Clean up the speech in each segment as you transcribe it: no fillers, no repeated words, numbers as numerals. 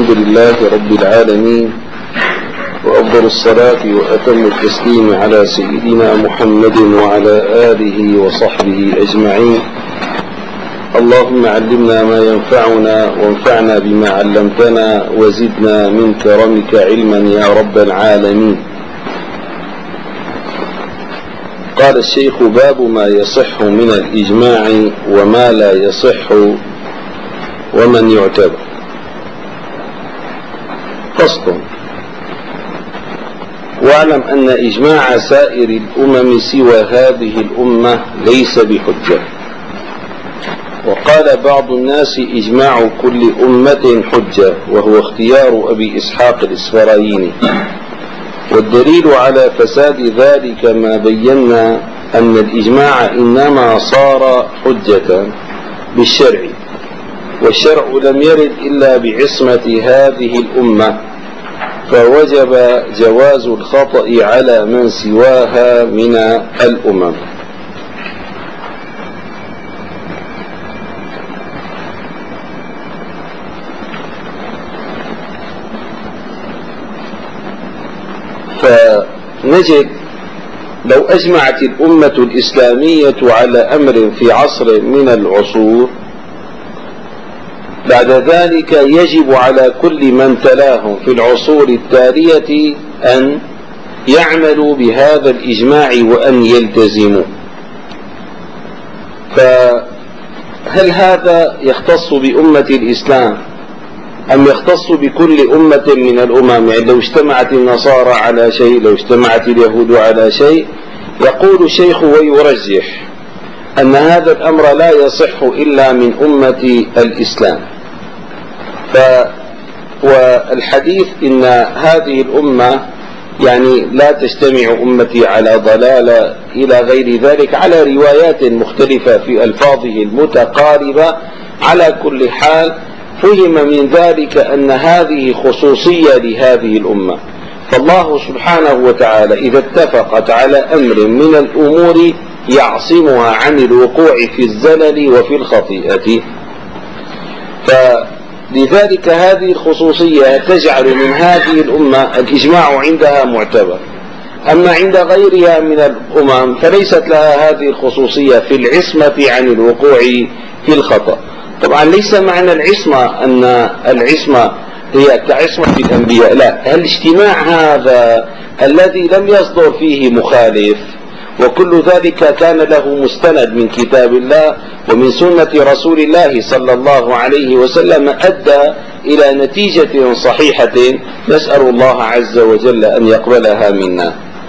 الحمد لله رب العالمين، وأفضل الصلاة وأتم التسليم على سيدنا محمد وعلى آله وصحبه أجمعين. اللهم علمنا ما ينفعنا وانفعنا بما علمتنا وزدنا من كرمك علما يا رب العالمين. قال الشيخ: باب ما يصح من الإجماع وما لا يصح ومن يعتبر. فصل: واعلم أن إجماع سائر الأمم سوى هذه الأمة ليس بحجة. وقال بعض الناس: إجماع كل أمة حجة، وهو اختيار أبي إسحاق الإسفرايني. والدليل على فساد ذلك ما بينا أن الإجماع إنما صار حجة بالشرع، والشرع لم يرد إلا بعصمة هذه الأمة، فوجب جواز الخطأ على من سواها من الأمم. فنجد لو أجمعت الأمة الإسلامية على أمر في عصر من العصور، بعد ذلك يجب على كل من تلاهم في العصور التالية أن يعملوا بهذا الإجماع وأن يلتزموا. فهل هذا يختص بأمة الإسلام أم يختص بكل أمة من الأمم؟ يعني لو اجتمعت النصارى على شيء، لو اجتمعت اليهود على شيء، يقول الشيخ ويرجح أن هذا الأمر لا يصح إلا من أمة الإسلام. والحديث إن هذه الأمة يعني لا تجتمع أمتي على ضلالة إلى غير ذلك، على روايات مختلفة في ألفاظه المتقاربة. على كل حال فهم من ذلك أن هذه خصوصية لهذه الأمة، فالله سبحانه وتعالى إذا اتفقت على أمر من الأمور يعصمها عن الوقوع في الزلل وفي الخطيئة. فلذلك هذه الخصوصية تجعل من هذه الأمة الإجماع عندها معتبر. أما عند غيرها من الأمم فليست لها هذه الخصوصية في العصمة عن الوقوع في الخطأ. طبعا ليس معنى العصمة أن العصمة هي كعصمة الأنبياء، لا، الاجتماع هذا الذي لم يصدر فيه مخالف، وكل ذلك كان له مستند من كتاب الله ومن سنة رسول الله صلى الله عليه وسلم، أدى إلى نتيجة صحيحة نسأل الله عز وجل أن يقبلها منا.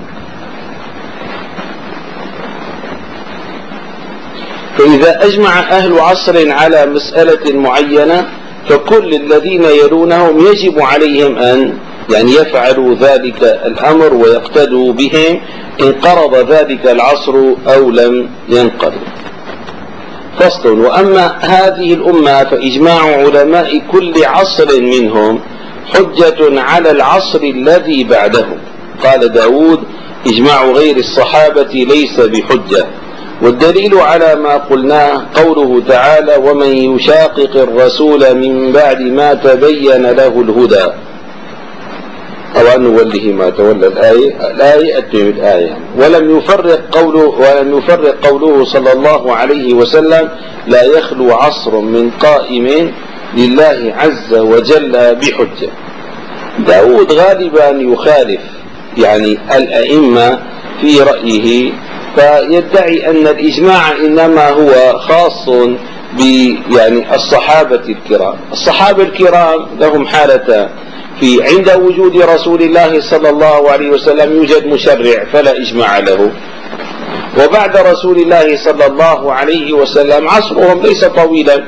فإذا أجمع أهل عصر على مسألة معينة فكل الذين يلونهم يجب عليهم أن يفعلوا ذلك الأمر ويقتدوا بهم، إن قرض ذلك العصر أو لم ينقرض. فصل: وأما هذه الأمة فإجماع علماء كل عصر منهم حجة على العصر الذي بعدهم. قال داود: إجماع غير الصحابة ليس بحجة. والدليل على ما قلناه قوله تعالى: ومن يشاقق الرسول من بعد ما تبين له الهدى. طبعا نوله ما تولى. الآية أتم الآية. ولم يفرق قوله صلى الله عليه وسلم: لا يخلو عصر من قائم لله عز وجل بحجة. داود غالبا يخالف الأئمة في رأيه، فيدعي أن الإجماع إنما هو خاص بالصحابة الكرام. الصحابة الكرام لهم حالتان: في عند وجود رسول الله صلى الله عليه وسلم يوجد مشرع فلا إجماع له، وبعد رسول الله صلى الله عليه وسلم عصرهم ليس طويلا.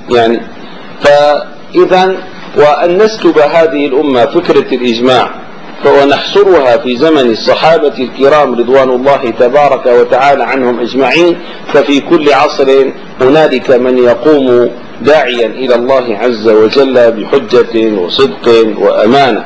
فإذا وأن نسلب هذه الأمة فكرة الإجماع ونحصرها في زمن الصحابة الكرام رضوان الله تبارك وتعالى عنهم أجمعين، ففي كل عصر هنالك من يقوم داعيا إلى الله عز وجل بحجة وصدق وأمانة.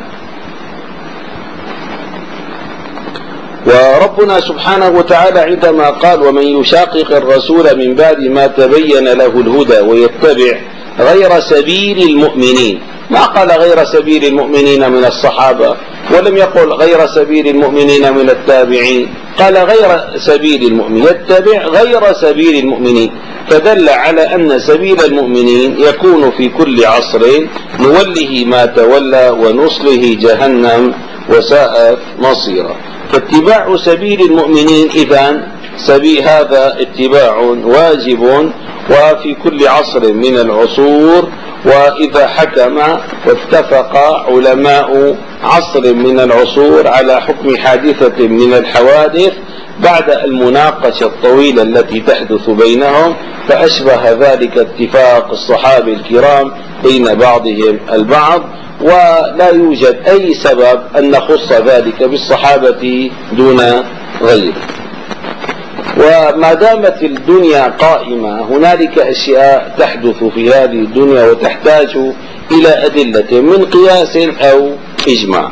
وربنا سبحانه وتعالى عندما قال: ومن يشاقق الرسول من بعد ما تبين له الهدى ويتبع غير سبيل المؤمنين، ما قال غير سبيل المؤمنين من الصحابة، ولم يقل غير سبيل المؤمنين من التابعين، قال غير سبيل المؤمنين، يتبع غير سبيل المؤمنين، فدل على أن سبيل المؤمنين يكون في كل عصر نوله ما تولى ونصله جهنم وساءت مصيرا. فاتباع سبيل المؤمنين إذن هذا اتباع واجب وفي كل عصر من العصور. وإذا حكم واتفق علماء عصر من العصور على حكم حادثة من الحوادث بعد المناقشة الطويلة التي تحدث بينهم، فأشبه ذلك اتفاق الصحابة الكرام بين بعضهم البعض، ولا يوجد أي سبب أن نخص ذلك بالصحابة دون غيره. وما دامت الدنيا قائمة هنالك أشياء تحدث في هذه الدنيا وتحتاج إلى أدلة من قياس أو إجماع.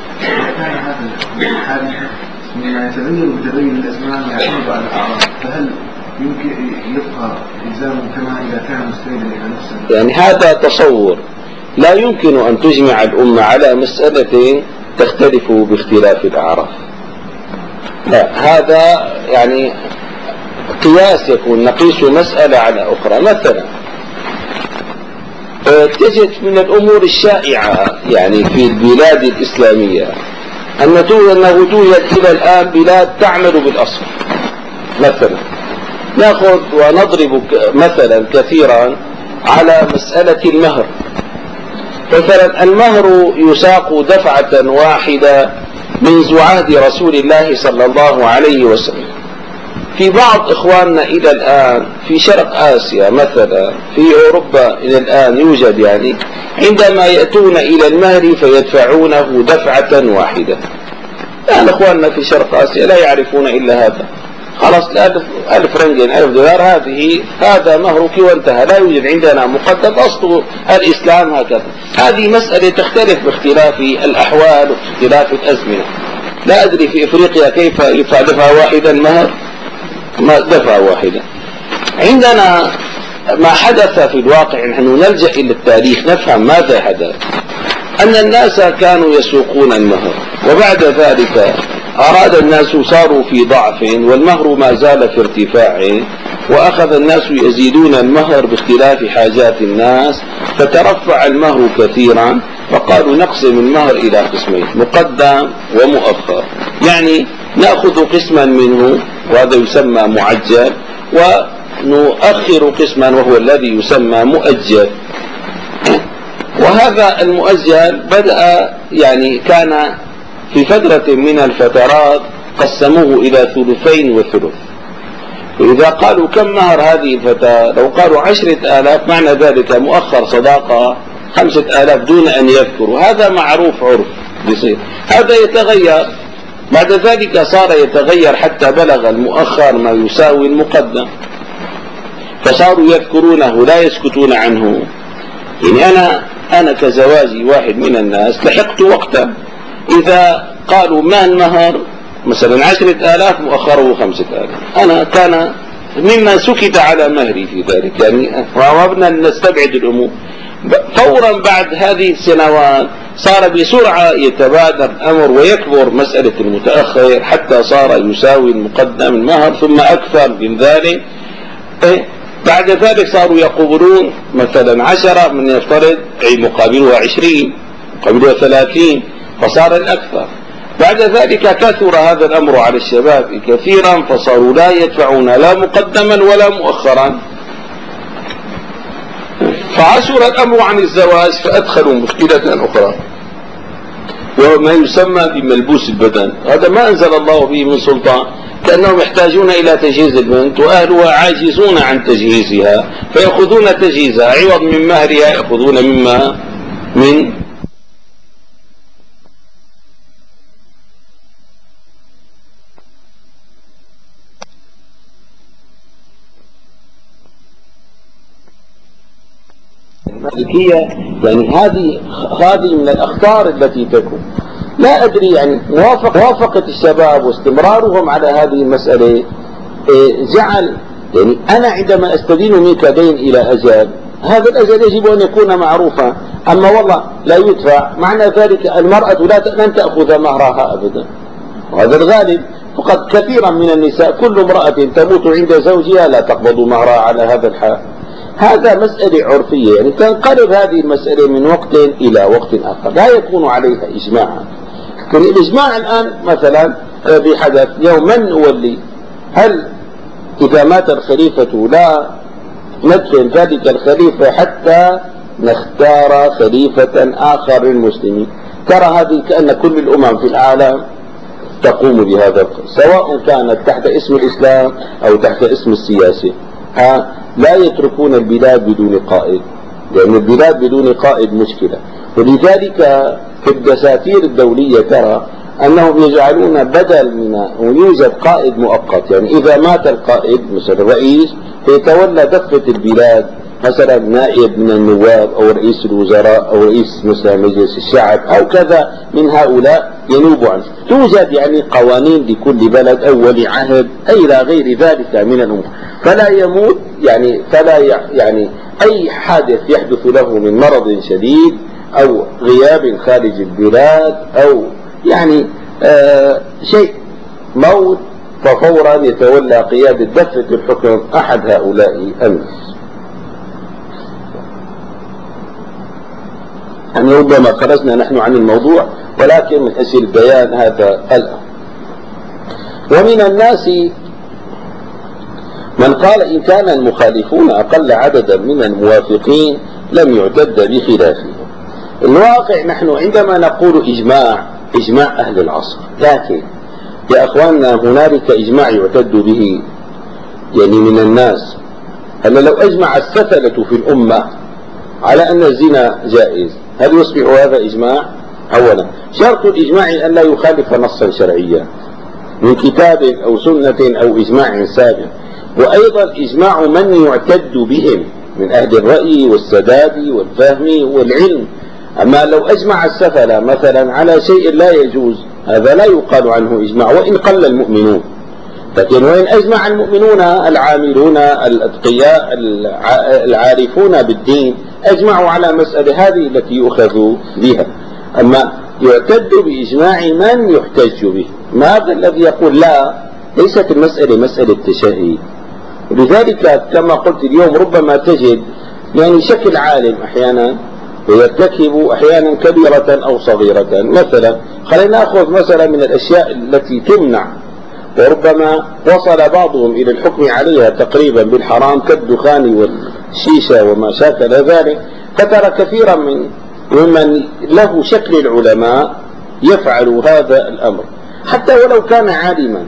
مما يتغير بتغير الأزمان ويعتمد على الأعراض، فهل يمكن يبقى إلزامه كما إذا كان مستندا إلى نفسه؟ يعني هذا تصور، لا يمكن أن تجمع الأمة على مسألة تختلف باختلاف الأعراف. لا، هذا يعني قياس يكون نقيس مسألة على أخرى. مثلا تجد من الأمور الشائعة يعني في البلاد الإسلامية أنه توجد إلى الآن بلاد تعمل بالأصل. مثلا نأخذ ونضرب مثلا كثيرا على مسألة المهر. مثلا المهر يساق دفعة واحدة منذ عهد رسول الله صلى الله عليه وسلم. في بعض إخواننا إلى الآن في شرق آسيا مثلا في أوروبا إلى الآن يوجد يعني عندما يأتون إلى المهر فيدفعونه دفعة واحدة. يعني إخواننا في شرق آسيا لا يعرفون إلا هذا، خلاص 1000 رنجين 1000 دولار هذا مهرك وانتهى، لا يوجد عندنا مقدم، أصل الإسلام هكذا. هذه مسألة تختلف باختلاف الأحوال واختلاف الأزمنة. لا أدري في إفريقيا كيف يدفع دفعة واحدة المهر، ما دفعة واحدة. عندنا ما حدث في الواقع نحن نلجأ إلى التاريخ نفهم ماذا حدث. أن الناس كانوا يسوقون المهر، وبعد ذلك أراد الناس صاروا في ضعف والمهر ما زال في ارتفاع، وأخذ الناس يزيدون المهر باختلاف حاجات الناس، فترفع المهر كثيرا، فقالوا نقسم المهر إلى قسمين، مقدم ومؤخر. يعني نأخذ قسما منه وهذا يسمى معجل، ونؤخر قسما وهو الذي يسمى مؤجل. وهذا المؤجل بدأ يعني كان في فترة من الفترات قسموه إلى ثلثين وثلث. وإذا قالوا كم مهر هذه الفتاة لو قالوا 10,000 معنى ذلك مؤخر صداقة 5,000 دون أن يذكروا. هذا معروف عرف بصير. هذا يتغير بعد ذلك، صار يتغير حتى بلغ المؤخر ما يساوي المقدم، فصاروا يذكرونه لا يسكتون عنه. يعني أنا كزواجي واحد من الناس لحقت وقتا إذا قالوا ما المهر مثلا 10,000 مؤخره 5,000، أنا كان مما سكت على مهري في ذلك. يعني وابنا نستبعد الأمور. فورا بعد هذه السنوات صار بسرعة يتبادر الأمر ويكبر مسألة المتأخر حتى صار يساوي المقدم المهر ثم أكثر من ذلك. بعد ذلك صاروا يقبلون مثلا 10 من يفترض مقابلها 20 مقابلها 30، فصار الأكثر. بعد ذلك كثر هذا الأمر على الشباب كثيرا، فصاروا لا يدفعون لا مقدما ولا مؤخرا، فعشر الأمر عن الزواج، فأدخلوا مشكلة أخرى وما يسمى بملبوس البدن. هذا ما أنزل الله به من سلطان، كأنهم يحتاجون إلى تجهيز البنت وأهلها عاجزون عن تجهيزها، فيأخذون تجهيزها عوض من مهرها يأخذون مما من المالكية. يعني هذه من الأخطار التي تكون. لا أدري يعني موافقة الشباب واستمرارهم على هذه المسألة جعل يعني أنا عندما أستدين منك دين إلى أجل هذا الأجل يجب أن يكون معروفا. أما والله لا يدفع، معنى ذلك المرأة لن تأخذ مهرها أبدا، وهذا الغالب. فقد كثيرا من النساء كل امرأة تموت عند زوجها لا تقبض مهرها على هذا الحال. هذا مسألة عرفية، يعني تنقلب هذه المسألة من وقت إلى وقت آخر، لا يكون عليها إجماعا. لكن الإجماع الآن مثلا بحدث يوم من نولي؟ هل إذا مات الخليفة لا ندفن ذلك الخليفة حتى نختار خليفة آخر للمسلمين؟ ترى هذه كأن كل الأمم في العالم تقوم بهذا، سواء كانت تحت اسم الإسلام أو تحت اسم السياسة. لا يتركون البلاد بدون قائد، لأن البلاد بدون قائد مشكلة. ولذلك في الدساتير الدولية ترى أنهم يجعلون بدل من يوجد قائد مؤقت، يعني إذا مات القائد مثلا الرئيس فيتولى دفة البلاد مثلا نائب من النواب أو رئيس الوزراء أو رئيس مثلا مجلس الشعب أو كذا من هؤلاء ينوب عنه. توجد يعني قوانين لكل بلد أو ولي عهد أي إلى غير ذلك من الأمور، فلا يموت يعني أي حادث يحدث له من مرض شديد أو غياب خارج البلاد أو يعني شيء موت، ففورا يتولى قيادة دفة الحكم أحد هؤلاء الناس. يعني ربما خرجنا نحن عن الموضوع، ولكن من أجل بيان هذا الأمر. ومن الناس من قال إن كان المخالفون أقل عددا من الموافقين لم يعتد بخلافهم. الواقع نحن عندما نقول إجماع أهل العصر، لكن يا أخواننا هنالك إجماع يعتد به يعني من الناس. هل لو أجمع السفلة في الأمة على أن الزنا جائز، هل يصبح هذا إجماع؟ أولا شرط الإجماع أن لا يخالف نصا شرعيا من كتاب أو سنة أو إجماع سابق، وأيضا إجماع من يعتد بهم من أهل الرأي والسداد والفهم والعلم. أما لو أجمع السفلة مثلا على شيء لا يجوز، هذا لا يقال عنه إجماع وإن قل المؤمنون. لكن وإن أجمع المؤمنون العاملون الأتقياء العارفون بالدين أجمعوا على مسألة هذه التي يؤخذ بها. أما يعتد بإجماع من يحتج به، ماذا الذي يقول لا؟ ليست المسألة مسألة تشهي. ولذلك كما قلت اليوم ربما تجد يعني شكل عالم أحيانا ويرتكب أحيانا كبيرة أو صغيرة. مثلا خلينا نأخذ مثلا من الأشياء التي تمنع وربما وصل بعضهم إلى الحكم عليها تقريبا بالحرام كالدخان والشيشة وما شاكل ذلك، فترى كثيرا ممن له شكل العلماء يفعل هذا الأمر حتى ولو كان عالما.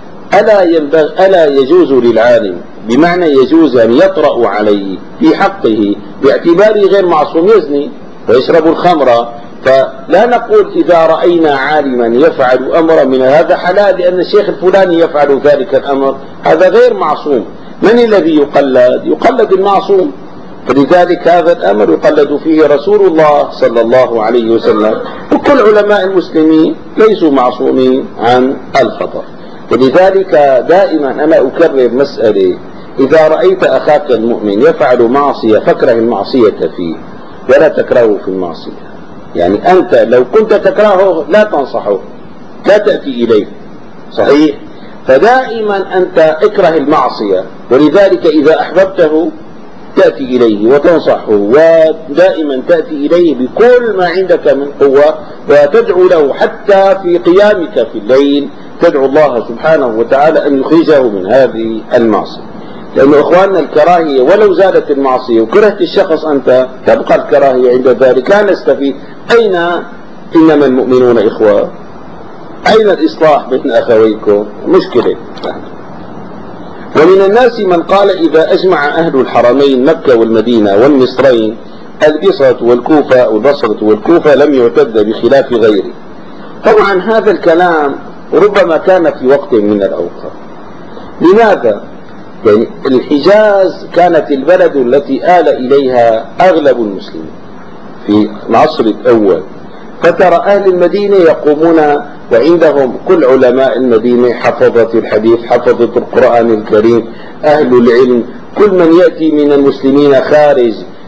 ألا يجوز للعالم بمعنى يجوز أن يطرأ عليه في حقه باعتباره غير معصوم يزني ويشرب الخمر؟ فلا نقول إذا رأينا عالما يفعل أمرا من هذا حلال لأن الشيخ الفلاني يفعل ذلك الأمر، هذا غير معصوم. من الذي يقلد المعصوم. فلذلك هذا الأمر يقلد فيه رسول الله صلى الله عليه وسلم، وكل علماء المسلمين ليسوا معصومين عن الخطأ. ولذلك دائما أنا أكرر مسألة، إذا رأيت أخاك المؤمن يفعل معصية فاكره المعصية فيه ولا تكرهه في المعصية. يعني أنت لو كنت تكرهه لا تنصحه، لا تأتي إليه، صحيح؟ فدائما أنت اكره المعصية، ولذلك إذا أحببته تأتي إليه وتنصحه، ودائما تأتي إليه بكل ما عندك من قوة وتدعو له حتى في قيامك في الليل، تدعو الله سبحانه وتعالى أن يخرجه من هذه المعصية. لأن إخواننا الكراهية ولو زالت المعصية وكرهت الشخص أنت تبقى الكراهية عند ذلك. لا نستفيد. أين إنما المؤمنون إخوة؟ أين الإصلاح بين أخويكم؟ مشكلة. ومن الناس من قال إذا أجمع أهل الحرمين مكة والمدينة والمصرين البصرة والكوفة والبصرة والكوفة لم يعتد بخلاف غيره. طبعا هذا الكلام ربما كان في وقت من الأوقات. لماذا؟ يعني الحجاز كانت البلد التي آل إليها أغلب المسلمين في العصر الأول، فترى أهل المدينة يقومون وعندهم كل علماء المدينة حفظة الحديث، حفظة القرآن الكريم، أهل العلم، كل من يأتي من المسلمين خارج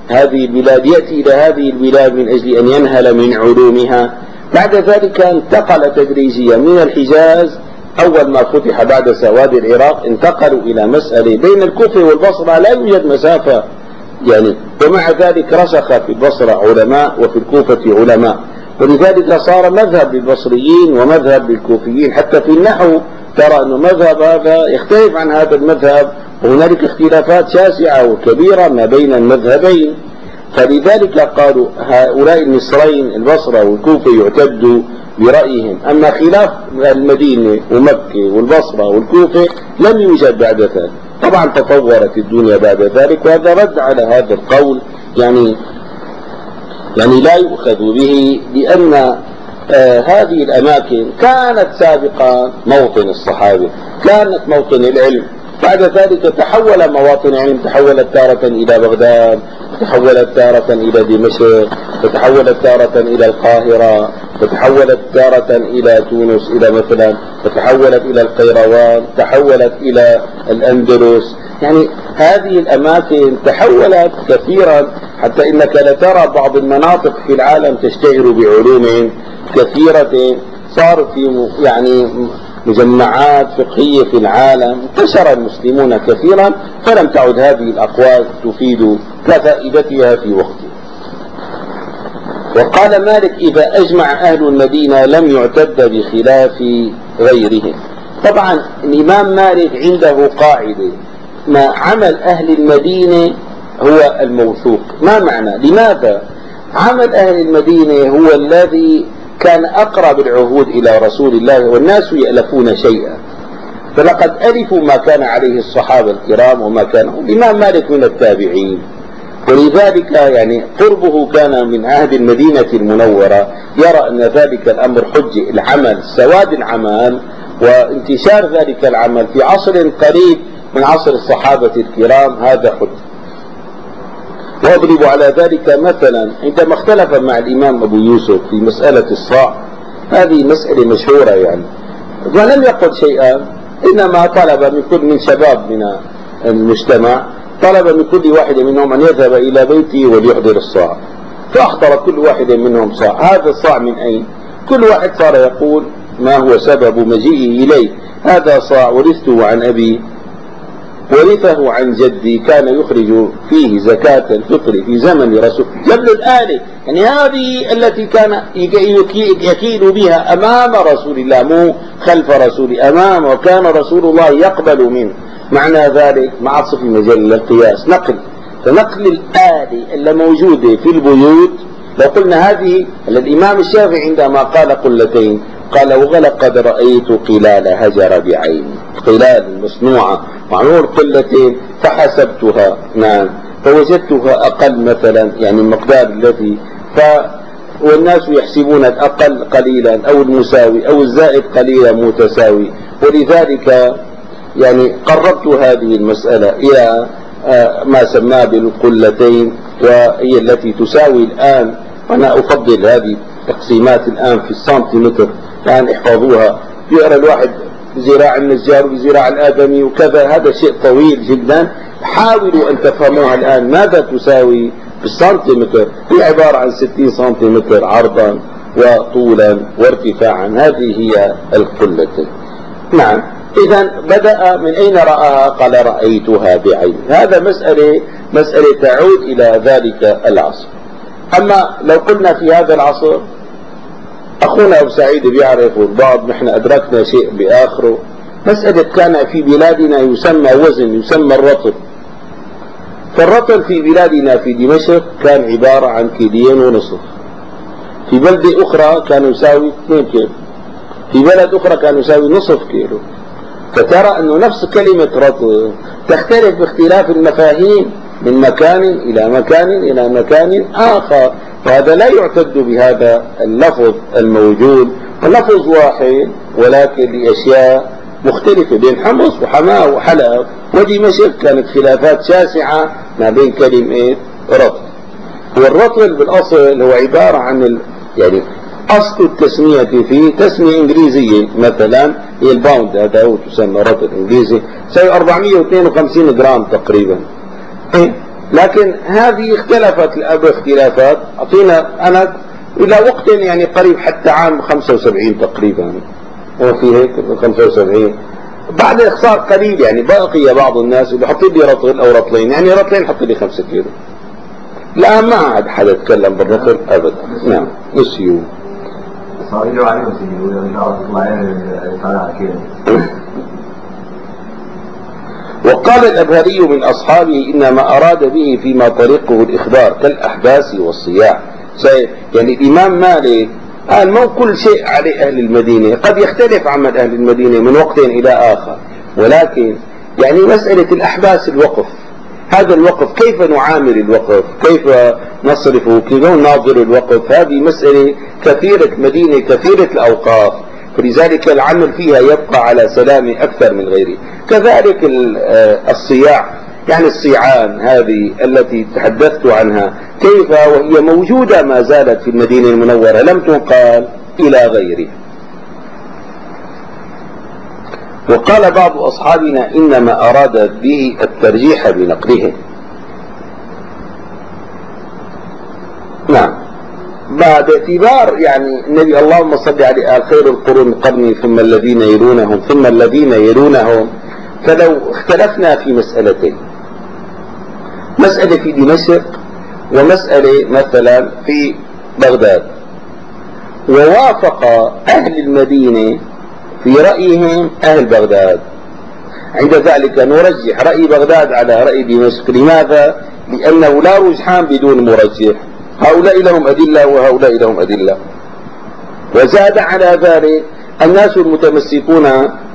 هذه البلاد، يأتي إلى هذه البلاد من أجل أن ينهل من علومها. بعد ذلك انتقل تدريجيا من الحجاز، أول ما فتح بعد سواد العراق انتقلوا إلى مسألة بين الكوفة والبصرة لا يوجد مسافة يعني، ومع ذلك رسخ في البصرة علماء وفي الكوفة علماء، ولذلك صار مذهب للبصريين ومذهب للكوفيين. حتى في النحو ترى أن مذهب هذا يختلف عن هذا المذهب، وهنالك اختلافات شاسعة وكبيرة ما بين المذهبين. فلذلك قالوا هؤلاء المصرين البصرة والكوفة يعتد برأيهم، أما خلاف المدينة ومكة والبصرة والكوفة لم يوجد بعد ذلك. طبعا تطورت الدنيا بعد ذلك، وهذا رد على هذا القول يعني لا يؤخذ به، لأن هذه الأماكن كانت سابقا موطن الصحابة، كانت موطن العلم. بعد ذلك تحول مواطن العلم، تحولت تارة إلى بغداد، تحولت تارة إلى دمشق، تحولت تارة إلى القاهرة، تحولت تارة إلى تونس إلى مثلا، تحولت إلى القيروان، تحولت إلى الأندلس. يعني هذه الأماكن تحولت كثيرا، حتى إنك لترى بعض المناطق في العالم تشتهر بعلوم كثيرة، صار في يعني مجمعات فقهية في العالم، انتشر المسلمون كثيرا، فلم تعد هذه الأقوال تفيد كفائدتها في وقتها. وقال مالك: إذا أجمع أهل المدينة لم يعتد بخلاف غيرهم. طبعا الإمام مالك عنده قاعدة: ما عمل أهل المدينة هو الموثوق. ما معنى؟ لماذا؟ عمل أهل المدينة هو الذي كان أقرب العهود إلى رسول الله، والناس يألفون شيئا، فلقد ألفوا ما كان عليه الصحابة الكرام وما كان. الإمام مالك من التابعين، ولذلك يعني قربه كان من عهد المدينة المنورة، يرى أن ذلك الأمر حجة العمل، سواد العمل وانتشار ذلك العمل في عصر قريب من عصر الصحابة الكرام، هذا حجة. واضرب على ذلك مثلا عندما اختلف مع الإمام أبو يوسف في مسألة الصاع، هذه مسألة مشهورة يعني، ولم يقل شيئا، إنما طلب من كل من شباب من المجتمع، طلب من كل واحد منهم أن يذهب إلى بيته وليحضر الصاع، فأحضر كل واحد منهم صاع. هذا الصاع من أين؟ كل واحد صار يقول ما هو سبب مجيئه إليه. هذا صاع ورثته عن أبي، ورثه عن جدي، كان يخرج فيه زكاة الفطر في زمن رسول قبل الآلة، يعني هذه التي كان يكيل بها أمام رسول الله، مو خلف رسول، أمام، وكان رسول الله يقبل منه. معنى ذلك مع صف مجال القياس نقل، فنقل الآلة اللي موجودة في البيوت. لو قلنا هذه الإمام الشافعي عندما قال قلتين قال: ولقد رأيت قلال هجر بعيني، قلال مصنوعة معمول قلتين، فحسبتها نعم فوجدتها أقل مثلا، يعني المقدار الذي والناس يحسبون الأقل قليلا أو المساوي أو الزائد قليلا متساوي. ولذلك يعني قربت هذه المسألة إلى ما سماه بالقلتين، وهي التي تساوي الآن، وأنا أفضل هذه التقسيمات الآن في السنتيمتر، يعني احفظوها، يقرأ الواحد بذراع النجار وبذراع الآدمي وكذا، هذا شيء طويل جدا. حاولوا أن تفهموها الآن ماذا تساوي بالسنتيمتر. هي عبارة عن 60 سنتيمتر عرضا وطولا وارتفاعا، هذه هي القلتين. نعم، إذا بدأ من أين رآها؟ قال: رأيتها بعين. هذا مسألة تعود إلى ذلك العصر. أما لو قلنا في هذا العصر، أخونا أبو سعيد بيعرف البعض، نحن أدركنا شيء بآخره. مسألة كان في بلادنا يسمى وزن، يسمى الرطل. فالرطل في بلادنا في دمشق كان عبارة عن 2.5 كيلو، في بلدة أخرى كان يساوي 2 كيلو، في بلد أخرى كان يساوي نصف كيلو. فترى أنه نفس كلمة رطل تختلف باختلاف المفاهيم من مكان إلى مكان إلى مكان آخر، وهذا لا يعتد بهذا اللفظ الموجود، اللفظ واحد ولكن لأشياء مختلفة، بين حمص وحماة وحلب ودمشق كانت خلافات شاسعة ما بين كلمة رطل. والرطل بالأصل هو عبارة عن يعني أصل التسمية فيه تسمية إنجليزية، مثلا هي الباوند، هذا هو تسمى رطل إنجليزي، يساوي 452 جرام تقريبا. لكن هذه اختلفت اختلافات. أعطينا أنا إلى وقت يعني قريب حتى عام 75 تقريبا، وفي هيك 75 بعد إخصار قليل يعني بقي بعض الناس اللي حط لي رطل أو رطلين، يعني رطلين حط لي 5 كيلو. لا ما عاد حدا يتكلم بالرطل أبدا. نعم نسيو صاروا عليهم سيدي إن شاء الله يطلع كيلو. وقال الأبهري من أصحابه إنما أراد به فيما طريقه الإخبار كالأحباس والصياح. يعني الإمام مالك قال مو كل شيء عليه أهل المدينة، قد يختلف عمل أهل المدينة من وقت إلى آخر، ولكن يعني مسألة الأحباس الوقف، هذا الوقف كيف نعامل الوقف، كيف نصرفه، كيف نناظر الوقف، هذه مسألة كثيرة مدينة كثيرة الأوقاف، فلذلك العمل فيها يبقى على سلامة أكثر من غيره. كذلك الصياع، يعني الصيعان هذه التي تحدثت عنها كيف وهي موجودة ما زالت في المدينة المنورة لم تنقل إلى غيره. وقال بعض أصحابنا إنما أراد به الترجيح بنقله. نعم بعد اعتبار يعني النبي اللهم صل على خير القرون قرني ثم الذين يلونهم ثم الذين يلونهم، فلو اختلفنا في مسألتين، مسألة في دمشق ومسألة مثلا في بغداد، ووافق أهل المدينة في رأيهم أهل بغداد، عند ذلك نرجح رأي بغداد على رأي دمشق. لماذا؟ لأنه لا رجحان بدون مرجح، هؤلاء لهم أدلة وهؤلاء لهم أدلة. وزاد على ذلك الناس المتمسكون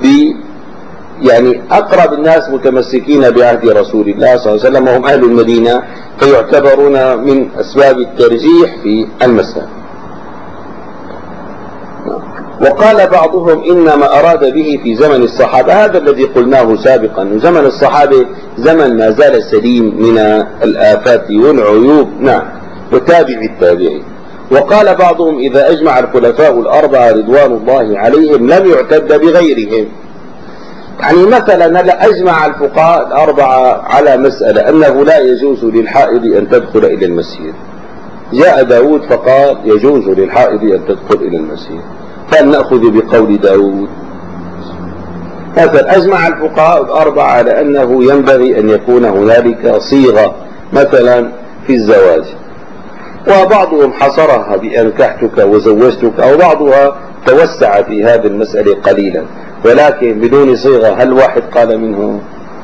يعني أقرب الناس متمسكين بعهد رسول الله صلى الله عليه وسلم وهم أهل المدينة، فيعتبرون من أسباب الترجيح في المسألة. وقال بعضهم إنما أراد به في زمن الصحابة، هذا الذي قلناه سابقا، وزمن الصحابة زمن ما زال سليم من الآفات والعيوب. نعم وتابع التابعين. وقال بعضهم إذا أجمع الخلفاء الأربعة رضوان الله عليهم لم يعتد بغيرهم. يعني مثلا لا أجمع الفقهاء الأربعة على مسألة أنه لا يجوز للحائض أن تدخل إلى المسجد، جاء داود فقال يجوز للحائض أن تدخل إلى المسجد، فلنأخذ بقول داود. مثلا أجمع الفقهاء الأربعة على أنه ينبغي أن يكون هنالك صيغة مثلا في الزواج، وبعضهم حصرها بأنكحتك وزوجتك، أو بعضها توسع في هذه المسألة قليلا، ولكن بدون صيغة. هل واحد قال منهم؟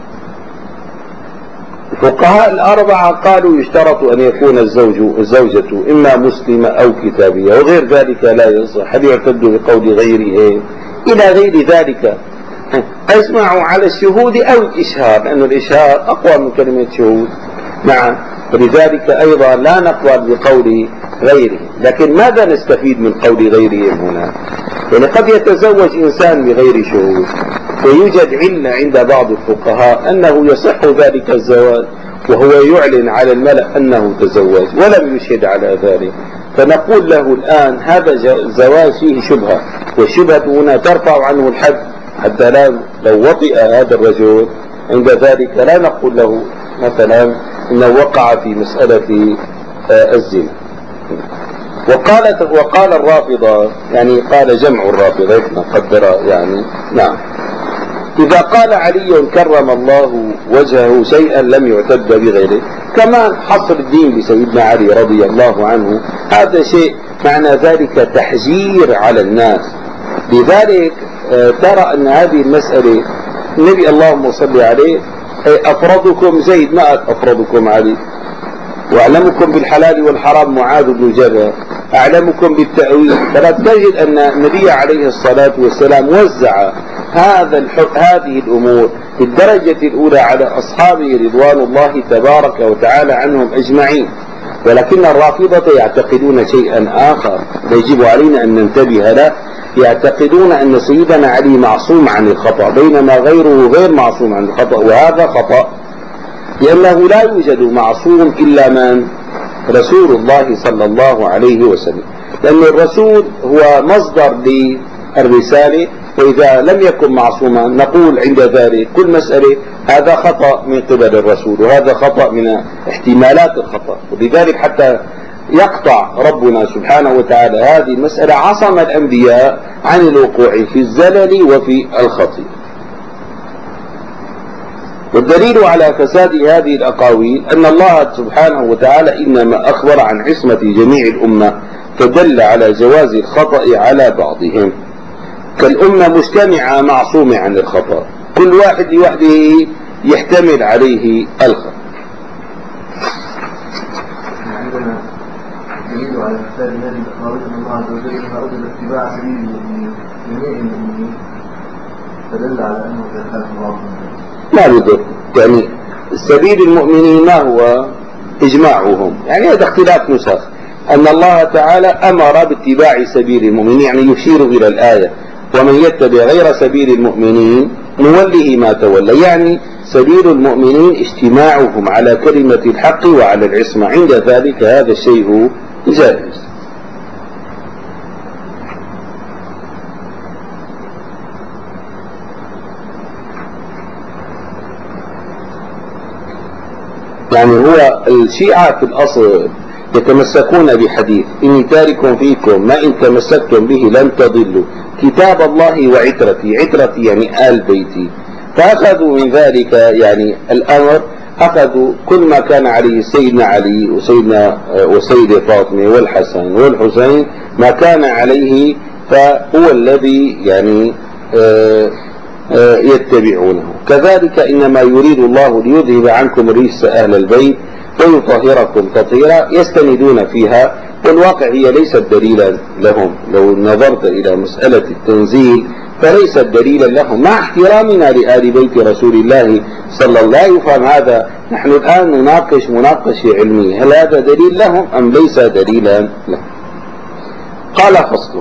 الفقهاء الأربعة قالوا يشترط أن يكون الزوجة إما مسلمة أو كتابية، وغير ذلك لا يصح. هل يعتد بقول غيره؟ إلى غير ذلك أجمعوا على الشهود أو الإشهار، لأن الإشهار أقوى من كلمة شهود. نعم ولذلك أيضا لا نقبل بقول غيره. لكن ماذا نستفيد من قول غيرهم هنا؟ يعني قد يتزوج إنسان بغير شهود، ويوجد علة عند بعض الفقهاء أنه يصح ذلك الزواج وهو يعلن على الملأ أنه تزوج ولم يشهد على ذلك، فنقول له الآن هذا الزواج فيه شبهة، والشبهة هنا ترفع عنه الحد، حتى لو وطئ هذا الرجل عند ذلك لا نقول له مثلا إنه وقع في مسألة الزنا. وقال الرافضة، يعني قال جمع الرافضة قدر يعني. نعم إذا قال علي كرم الله وجهه شيئا لم يعتد بغيره، كمان حصر الدين بسيدنا علي رضي الله عنه، هذا شيء معنى ذلك تحجير على الناس. لذلك ترى أن هذه المسألة النبي اللهم صل عليه أفرضكم زيد، ما أفرضكم علي، وأعلمكم بالحلال والحرام معاذ بن جبل، أعلمكم بالتأويل. فلا تجد أن النبي عليه الصلاة والسلام وزع هذه الأمور في الدرجة الأولى على أصحابه رضوان الله تبارك وتعالى عنهم أجمعين. ولكن الرافضة يعتقدون شيئا آخر يجب علينا أن ننتبه له، يعتقدون أن سيدنا علي معصوم عن الخطأ، بينما غيره غير معصوم عن الخطأ، وهذا خطأ، لأنه لا يوجد معصوم إلا من؟ رسول الله صلى الله عليه وسلم، لأن الرسول هو مصدر للرسالة وإذا لم يكن معصوما نقول عند ذلك كل مسألة هذا خطأ من قبل الرسول وهذا خطأ من احتمالات الخطأ. ولذلك حتى يقطع ربنا سبحانه وتعالى هذه المسألة عصم الأنبياء عن الوقوع في الزلل وفي الخطأ. والدليل على فساد هذه الأقاويل أن الله سبحانه وتعالى إنما أخبر عن عصمة جميع الأمة، فدل على جواز الخطأ على بعضهم، كالأمة مجتمعة معصومة عن الخطأ، كل واحد لوحده يحتمل عليه الخطأ. عندنا دليل على فساد هذه الأقاويل أن الله عز وجل أوجب اتباع سبيل المؤمنين جميع المؤمنين، فدل على أنه يخالف بعضهم. ما بدك يعني سبيل المؤمنين ما هو إجماعهم، يعني هذا اختلاف نسخ، أن الله تعالى أمر باتباع سبيل المؤمنين، يعني يشير إلى الآية ومن يتبع غير سبيل المؤمنين نوله ما تولى، يعني سبيل المؤمنين اجتماعهم على كلمة الحق وعلى العصمة، عند ذلك هذا الشيء جائز. يعني هو الشيعة في الأصل يتمسكون بحديث إني تارك فيكم ما إن تمسكتم به لن تضلوا كتاب الله وعترتي، عترتي يعني آل بيتي، فأخذوا من ذلك يعني الأمر، أخذوا كل ما كان عليه سيدنا علي وسيدة فاطمة والحسن والحسين، ما كان عليه فهو الذي يعني يتبعونه. كذلك إنما يريد الله ليذهب عنكم رجس أهل البيت ويطهركم تطهيرا، يستندون فيها، والواقع هي ليست دليلا لهم. لو نظرت إلى مسألة التنزيل فليست دليلا لهم، مع احترامنا لآل بيت رسول الله صلى الله عليه وسلم. يفهم هذا، نحن الآن نناقش مناقشة علمية، هل هذا دليل لهم أم ليس دليلا لهم؟ قال فصل: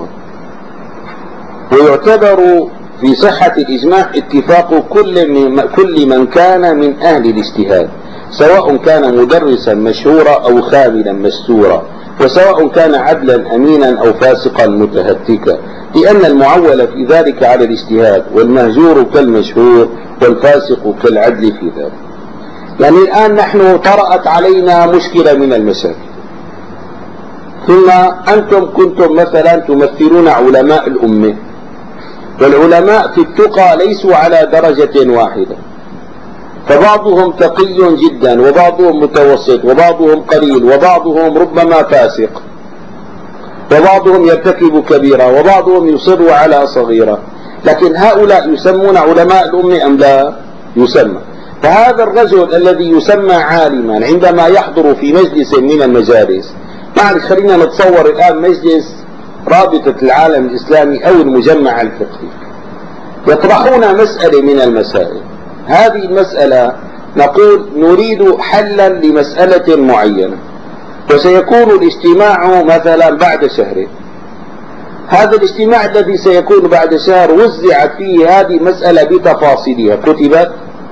ويعتبر في صحة الإجماع اتفاق كل من كان من أهل الاجتهاد، سواء كان مدرسا مشهورا أو خاملا مستورا، وسواء كان عدلا أمينا أو فاسقا متهتكا، لأن المعول في ذلك على الاجتهاد، والمهجور كالمشهور والفاسق كالعدل في ذلك. يعني الآن نحن طرأت علينا مشكلة من المشاكل، ثم أنتم كنتم مثلا تمثلون علماء الأمة، والعلماء في التقى ليسوا على درجة واحدة، فبعضهم تقي جدا وبعضهم متوسط وبعضهم قليل وبعضهم ربما فاسق وبعضهم يرتكب كبيرة وبعضهم يصر على صغيرة، لكن هؤلاء يسمون علماء الأمة أم لا يسمى؟ فهذا الرجل الذي يسمى عالما عندما يحضر في مجلس من المجالس، معلش خلينا نتصور الآن مجلس رابطة العالم الإسلامي أو المجمع الفقهي، يطرحون مسألة من المسائل، هذه المسألة نقول نريد حلا لمسألة معينة، وسيكون الاجتماع مثلا بعد شهرين. هذا الاجتماع الذي سيكون بعد شهر وزعت فيه هذه المسألة بتفاصيلها، كتبت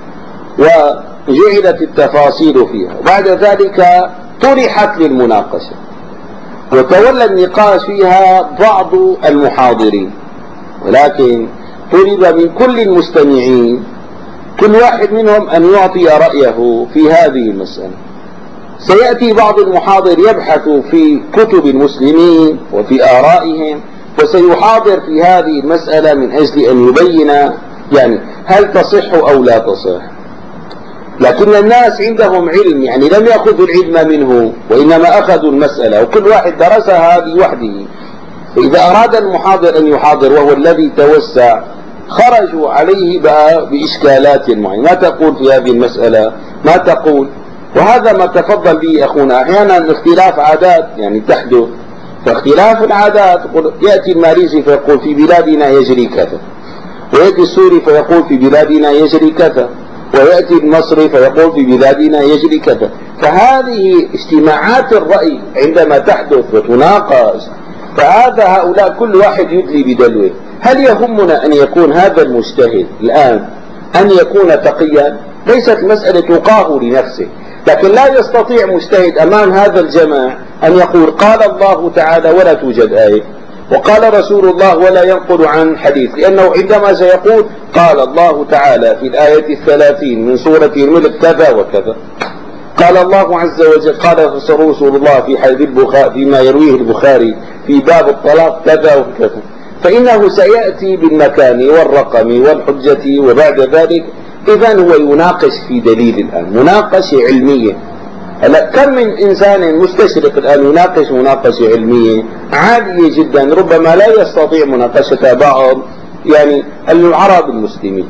وجعلت التفاصيل فيها، وبعد ذلك طرحت للمناقشة، وتولى النقاش فيها بعض المحاضرين، ولكن طلب من كل المستمعين كل واحد منهم أن يعطي رأيه في هذه المسألة. سيأتي بعض المحاضر يبحث في كتب المسلمين وفي آرائهم، وسيحاضر في هذه المسألة من أجل أن يبين يعني هل تصح أو لا تصح. لكن الناس عندهم علم، يعني لم يأخذوا العلم منه وإنما أخذوا المسألة، وكل واحد درسها لوحده، فإذا أراد المحاضر أن يحاضر وهو الذي توسع خرجوا عليه بقى بإشكالات معينة. ما تقول في هذه المسألة؟ ما تقول؟ وهذا ما تفضل به أخونا، أحيانا اختلاف عادات يعني تحدث، فاختلاف العادات يأتي الماليزي فيقول في بلادنا يجري كذا، ويأتي السوري فيقول في بلادنا يجري كذا، ويأتي المصري فيقول في بلادنا يجري كذا. فهذه اجتماعات الرأي عندما تحدث وتناقش، فهذا هؤلاء كل واحد يدلي بدلوه. هل يهمنا أن يكون هذا المجتهد الآن أن يكون تقيا؟ ليست المسألة تقاه لنفسه، لكن لا يستطيع مجتهد أمام هذا الجماع أن يقول قال الله تعالى ولا توجد آية، وقال رسول الله ولا ينقل عن حديث، لأنه عندما سيقول قال الله تعالى في الآية 30 من سورة الملك كذا وكذا، قال الله عز وجل قال رسول الله في حديث البخاري فيما يرويه البخاري في باب الطلاق كذا وكذا، فإنه سيأتي بالمكان والرقم والحجة وبعد ذلك. إذن هو يناقش في دليل الآن مناقشة علمية. هلا كم من إنسان مستشرق الآن يناقش مناقشة علمية عالية جدا، ربما لا يستطيع مناقشة بعض يعني العرب المسلمين،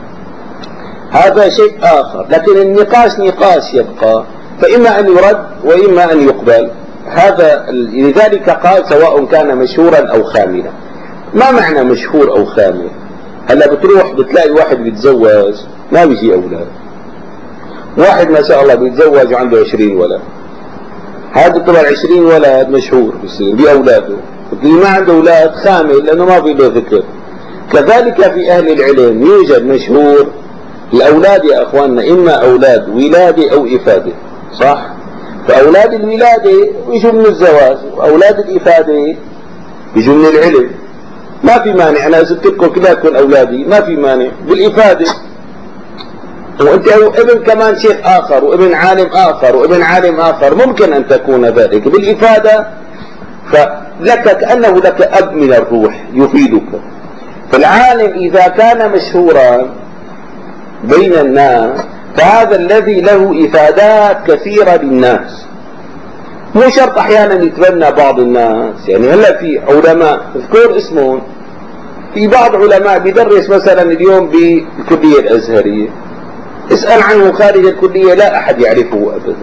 هذا شيء آخر. لكن النقاش نقاش يبقى، فإما أن يرد وإما أن يقبل. هذا لذلك قال سواء كان مشهورا أو خاملا. ما معنى مشهور أو خامل؟ هلا بتروح بتلاقي واحد بيتزوج ما بيجي أولاد، واحد ما شاء الله بيتزوج وعنده 20 ولد، هذا طبعا 20 ولد مشهور بيصير بأولاده، اللي ما عنده أولاد خامل لأنه ما في له ذكر. كذلك في أهل العلم يوجد مشهور. الأولاد يا أخواننا إما أولاد ولادة أو إفادة، صح؟ فأولاد الولادة يجوا من الزواج، وأولاد الإفادة يجوا من العلم. ما في مانع أنا إذا لكم كلكم أولادي ما في مانع بالإفادة، وأنت ابن كمان شيخ آخر وابن عالم آخر وابن عالم آخر، ممكن أن تكون ذلك بالإفادة، فلك كأنه لك أب من الروح يفيدك. فالعالم إذا كان مشهورا بين الناس فهذا الذي له إفادات كثيرة للناس. مو شرط أحيانا يتبنى بعض الناس، يعني هلا في علماء اذكر اسمهم، في بعض علماء بيدرس مثلا اليوم بالكلية الأزهرية، اسأل عنه خارج الكلية لا أحد يعرفه أبدا.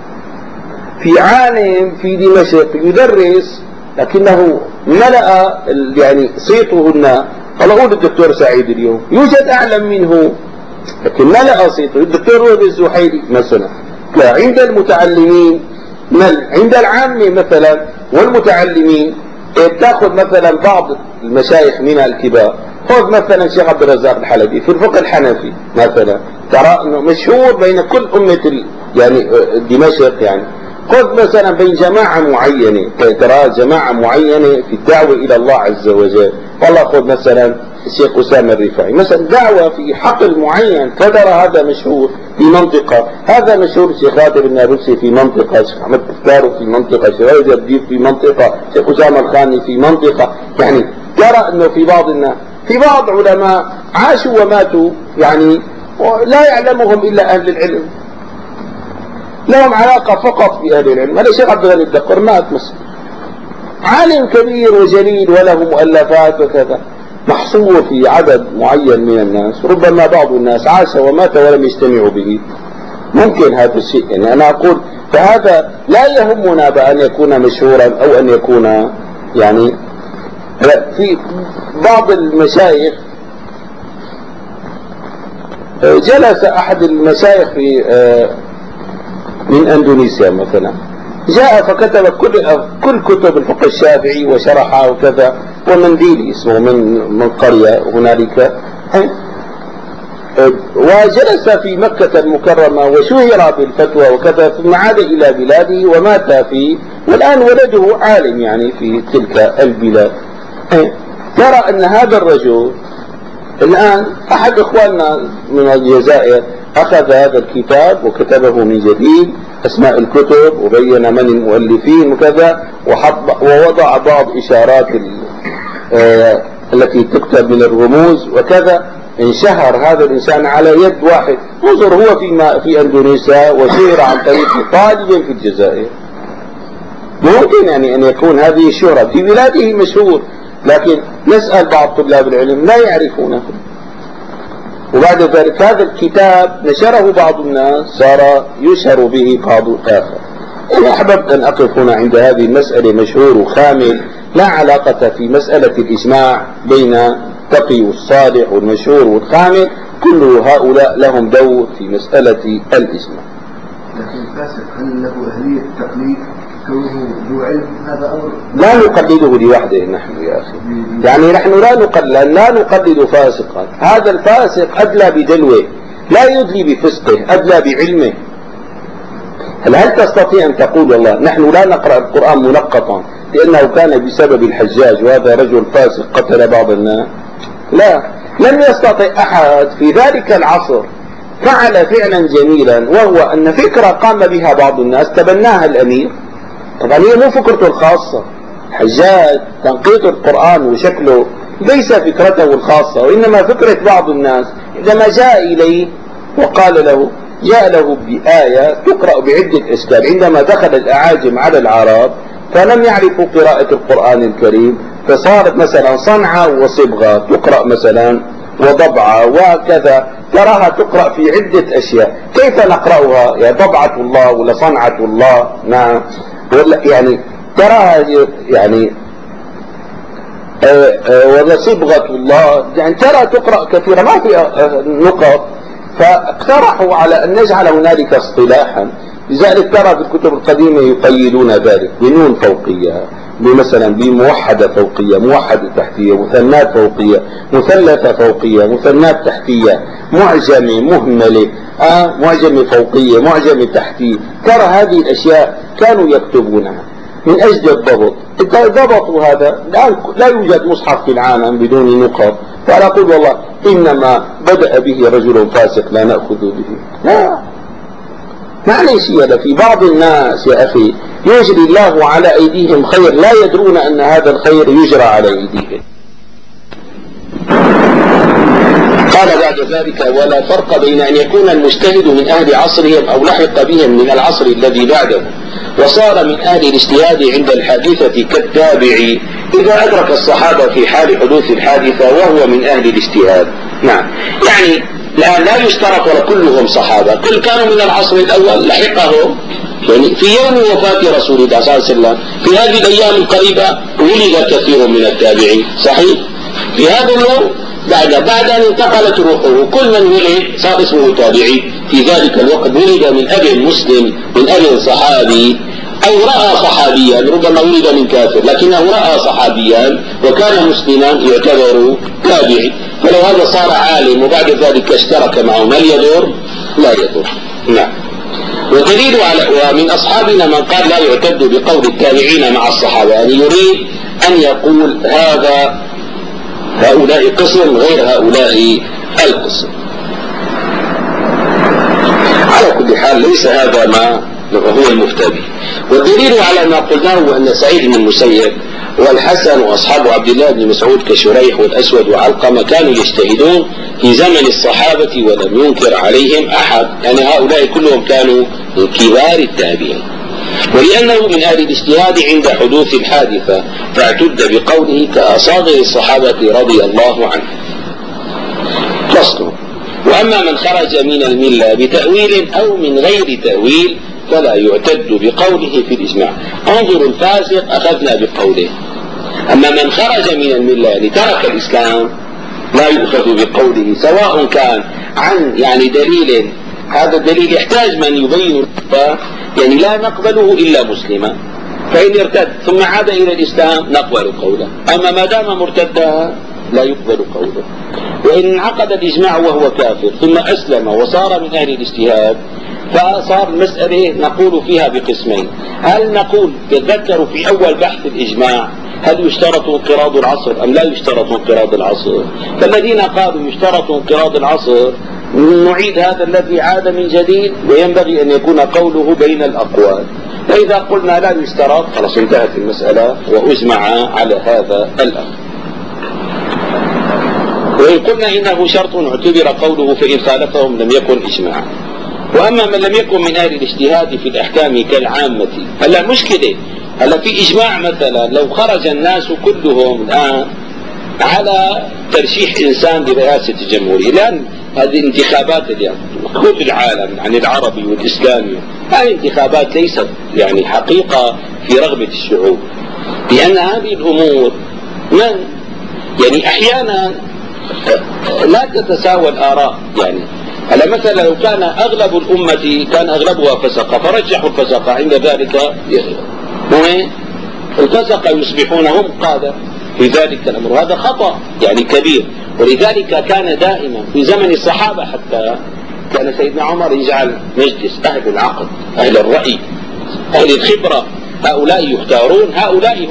في عالم في دمشق يدرس لكنه ملأ يعني صيته الناس. والله أقول الدكتور سعيد اليوم يوجد أعلم منه لكن ملأ صيته، الدكتور وهب الزحيري مثلا. لا، عند المتعلمين عند العامة مثلا والمتعلمين بتاخذ مثلا بعض المشايخ من الكبار، خذ مثلا الشيخ عبد الرزاق الحلبي في الفقه الحنفي مثلا، ترى انه مشهور بين كل أمة يعني دمشق. يعني خذ مثلا بين جماعة معينة، ترى جماعة معينة في الدعوة إلى الله عز وجل، والله خذ مثلا الشيخ أسامة الرفاعي مثلا دعوة في حقل معين، فترى هذا مشهور في منطقة، هذا مشهور الشيخ راتب النابلسي في منطقة، الشيخ أحمد كفتار في منطقة، الشيخ راتب الديب في منطقة، الشيخ أسامة الخاني في منطقة. يعني ترى أنه في بعض الناس، في بعض علماء عاشوا وماتوا يعني لا يعلمهم إلا أهل العلم، لهم علاقة فقط بأهل العلم. هذا الشيخ عبد الغني الدقر مات مثلا، عالم كبير وجليل وله مؤلفات وكذا، محصور في عدد معين من الناس، ربما بعض الناس عاش ومات ولم يجتمعوا به. ممكن هذا الشيء، يعني أنا أقول فهذا لا يهمنا بأن يكون مشهورا أو أن يكون يعني. في بعض المشايخ جلس أحد المشايخ في من أندونيسيا مثلا، جاء فكتب كل كتب الفقه الشافعي وشرحها وكذا، ومنديلي اسمه من قرية هنالك، وجلس في مكة المكرمة وشهر بالفتوى وكذا، ثم عاد إلى بلاده ومات فيه، والآن ولده عالم يعني في تلك البلاد. ترى أن هذا الرجل الآن أحد إخواننا من الجزائر أخذ هذا الكتاب وكتبه من جديد أسماء الكتب وبين من المؤلفين وكذا، ووضع بعض إشارات التي تكتب من الرموز وكذا. انشهر هذا الإنسان على يد واحد، انظر هو في أندونيسيا وشهر عن طريق طالب في الجزائر. ممكن يعني أن يكون هذه الشهرة في بلاده مشهور، لكن نسأل بعض طلاب العلم لا يعرفونه. وبعد ذلك هذا الكتاب نشره بعض الناس صار يشهر به بعض آخر. أنا أحببت أن أقف هنا عند هذه المسألة، مشهور وخامل لا علاقة في مسألة الإجماع بين تقي والصالح والمشهور والخامل، كل هؤلاء لهم دور في مسألة الإجماع. لكن الفاسق هل له أهلية التقليد كونه ذو علم؟ هذا أمر لا نقلده لوحده نحن يا أخي، يعني نحن لا نقلد فاسقا. هذا الفاسق أدلى بدلوه، لا يدلي بفسقه، أدلى بعلمه. هل تستطيع أن تقول والله نحن لا نقرأ القرآن منقطا لأنه كان بسبب الحجاج وهذا رجل فاسق قتل بعض الناس. لا، لم يستطع أحد في ذلك العصر فعل فعلا جميلا، وهو أن فكرة قام بها بعض الناس تبناها الأمير. طبعا هي مو فكرته الخاصة، الحجاج تنقيط القرآن وشكله ليس فكرته الخاصة، وإنما فكرة بعض الناس عندما جاء إليه وقال له، جاء له بآية تقرأ بعدة أشكال. عندما دخل الأعاجم على العرب فلم يعرفوا قراءة القرآن الكريم، فصارت مثلا صنعة وصبغة تقرأ مثلا وضبعة وكذا، تراها تقرأ في عدة أشياء. كيف نقرأها؟ يعني ضبعة الله ولا صنعة الله؟ نعم، ولا يعني تراها يعني ولا صبغة الله، يعني ترى تقرأ كثيرا ما في نقط. فاقترحوا على أن نجعل هنالك اصطلاحا، لذلك ترى في الكتب القديمة يقيدون ذلك بنون فوقية، مثلا بموحدة فوقية، موحدة تحتية، مثنات فوقية، مثلثة فوقية، مثنات تحتية، معجمة مهملة، معجمة فوقية، معجمة تحتية. ترى هذه الأشياء كانوا يكتبونها من أجل الضبط. ضبطوا هذا. الآن لا يوجد مصحف في العالم بدون نقط، فأنا أقول والله إنما بدأ به رجل فاسق لا نأخذ به. لا، معليش يا في بعض الناس يا أخي يجري الله على أيديهم خير لا يدرون أن هذا الخير يجرى على أيديهم. قال بعد ذلك: ولا فرق بين أن يكون المجتهد من أهل عصرهم أو لحق بهم من العصر الذي بعده وصار من أهل الاجتهاد عند الحادثة كالتابع إذا أدرك الصحابة في حال حدوث الحادثة وهو من أهل الاجتهاد. نعم، يعني لا يشترط ولا كلهم صحابة، كل كانوا من العصر الأول لحقهم. يعني في يوم وفاة رسول الله صلى الله عليه وسلم في هذه الأيام القريبة ولد كثير من التابعين، صحيح؟ في هذا اليوم بعد أن انتقلت روحه كل من ولد صار اسمه تابعي. في ذلك الوقت ولد من أب مسلم، من أب صحابي، أو رأى صحابيا، ربما ولد من كافر لكنه رأى صحابيا وكان مسلما يعتبر تابعي. فلو هذا صار عالم وبعد ذلك اشترك معه هل يضر؟ لا يضر. نعم. والدليل على ومن أصحابنا من قال لا يعتد بقول التابعين مع الصحابة، يعني يريد أن يقول هؤلاء قسم غير هؤلاء القسم. على كل حال ليس هذا ما هو المفتى به. والدليل على ما قلناه أن سعيد بن المسيب والحسن وأصحاب عبد الله بن مسعود كشريح والأسود وعلقمة كانوا يجتهدون في زمن الصحابة ولم ينكر عليهم أحد، يعني هؤلاء كلهم كانوا من كبار التابعين. ولأنه من أهل الاجتهاد عند حدوث الحادثة فاعتد بقوله كأصاغر الصحابة رضي الله عنهم. فصل: وأما من خرج من الملة بتأويل أو من غير تأويل فلا يعتد بقوله في الإجماع. انظروا، الفاسق أخذنا بقوله، أما من خرج من الملة يعني ترك الإسلام لا يؤخذ بقوله، سواء كان عن يعني دليل، هذا الدليل يحتاج من يبين، يعني لا نقبله إلا مسلما، فإن ارتد ثم عاد إلى الإسلام نقبل قوله، أما ما دام مرتدا لا يقبل قوله. وإن انعقد الإجماع وهو كافر ثم أسلم وصار من أهل الاجتهاد فصار المسألة نقول فيها بقسمين. هل نقول تذكروا في أول بحث الإجماع هل يشترط انقراض العصر أم لا يشترط انقراض العصر؟ فالذين قالوا يشترط انقراض العصر نعيد هذا الذي عاد من جديد، وينبغي أن يكون قوله بين الأقوال. فإذا قلنا لا يشترط خلاص انتهت المسألة وأجمع على هذا الأمر. وإن قلنا إنه شرط اعتبر قوله فإن خالفهم لم يكن إجماعا. وأما من لم يكن من أهل الاجتهاد في الأحكام كالعامة، هلا مشكلة، هلا في إجماع مثلا لو خرج الناس كلهم الآن على ترشيح إنسان برئاسة الجمهورية، لأن هذه انتخابات اليوم كل العالم عن العربي والإسلامي، هذه انتخابات ليست يعني حقيقة في رغبة الشعوب، لأن هذه الأمور يعني أحيانا لا تتساوى الآراء. يعني هلا مثلا لو كان أغلب الأمة كان أغلبها فسقة فرجحوا الفسقة، عند ذلك الفسقة يصبحون هم قادة في ذلك الأمر، هذا خطأ يعني كبير. ولذلك كان دائما في زمن الصحابة حتى كان سيدنا عمر يجعل مجلس أهل العقل، أهل الرأي، أهل الخبرة، هؤلاء يختارون، هؤلاء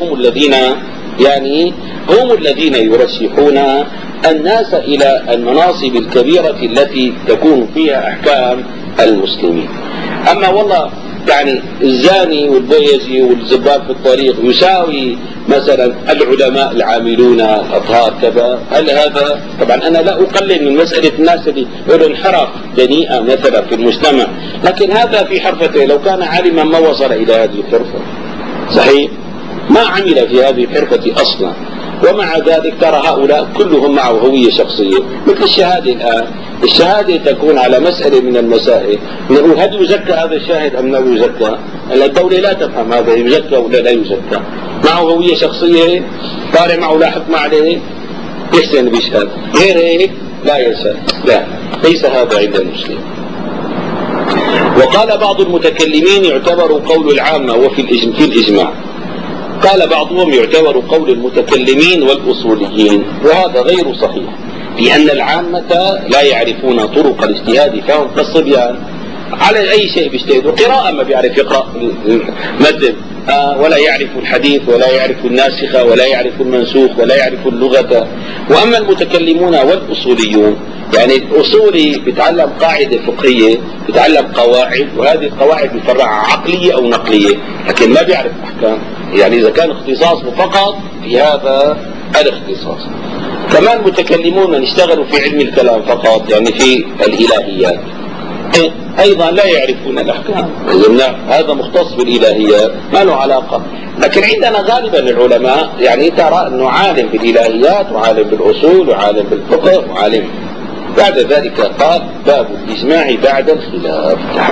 هم الذين يرشحون الناس إلى المناصب الكبيرة التي تكون فيها أحكام المسلمين. أما والله يعني الزاني والبويزي والزبال في الطريق يساوي مثلا العلماء العاملون الأطهار كذا، هل هذا؟ طبعا أنا لا أقلل من مسألة الناس اللي يقولوا انحرف دنيئة مثلا في المجتمع، لكن هذا في حرفته، لو كان عالما ما وصل إلى هذه الحرفة، صحيح؟ ما عمل في هذه الحرفة أصلا، ومع ذلك ترى هؤلاء كلهم معه هوية شخصية. مثل الشهادة الآن، الشهادة تكون على مسألة من المسائل، نقول هل يزكى هذا الشاهد أم لا يزكى؟ الدولة لا تفهم هذا يزكى ولا لا يزكى، معه هوية شخصية، طالع معه لا حكم عليه، يحسن بيشهد، غير هيك لا يشهد، لا، ليس هذا عند المسلم. وقال بعض المتكلمين يعتبر قول العامة وفي الإجماع، قال بعضهم يعتبر قول المتكلمين والأصوليين، وهذا غير صحيح، لأن العامة لا يعرفون طرق الاجتهاد، فهم كالصبيان على أي شيء بيجتهدوا، قراءة ما بيعرف يقرأ متن، ولا يعرف الحديث ولا يعرف الناسخة ولا يعرف المنسوخ ولا يعرف اللغة. وأما المتكلمون والأصوليون، يعني الأصولي بيتعلم قاعدة فقهية، بيتعلم قواعد، وهذه القواعد بيفرعها عقلية أو نقلية، لكن ما بيعرف أحكام، يعني إذا كان اختصاصه فقط في هذا الاختصاص. كمان متكلمون اشتغلوا في علم الكلام فقط، يعني في الإلهيات، أيضا لا يعرفون الأحكام، هذا مختص بالإلهيات ما له علاقة. لكن عندنا غالبا العلماء يعني ترى أنه عالم بالإلهيات وعالم بالأصول وعالم بالفقه وعالم. بعد ذلك قال باب الإجماع بعد الخلاف.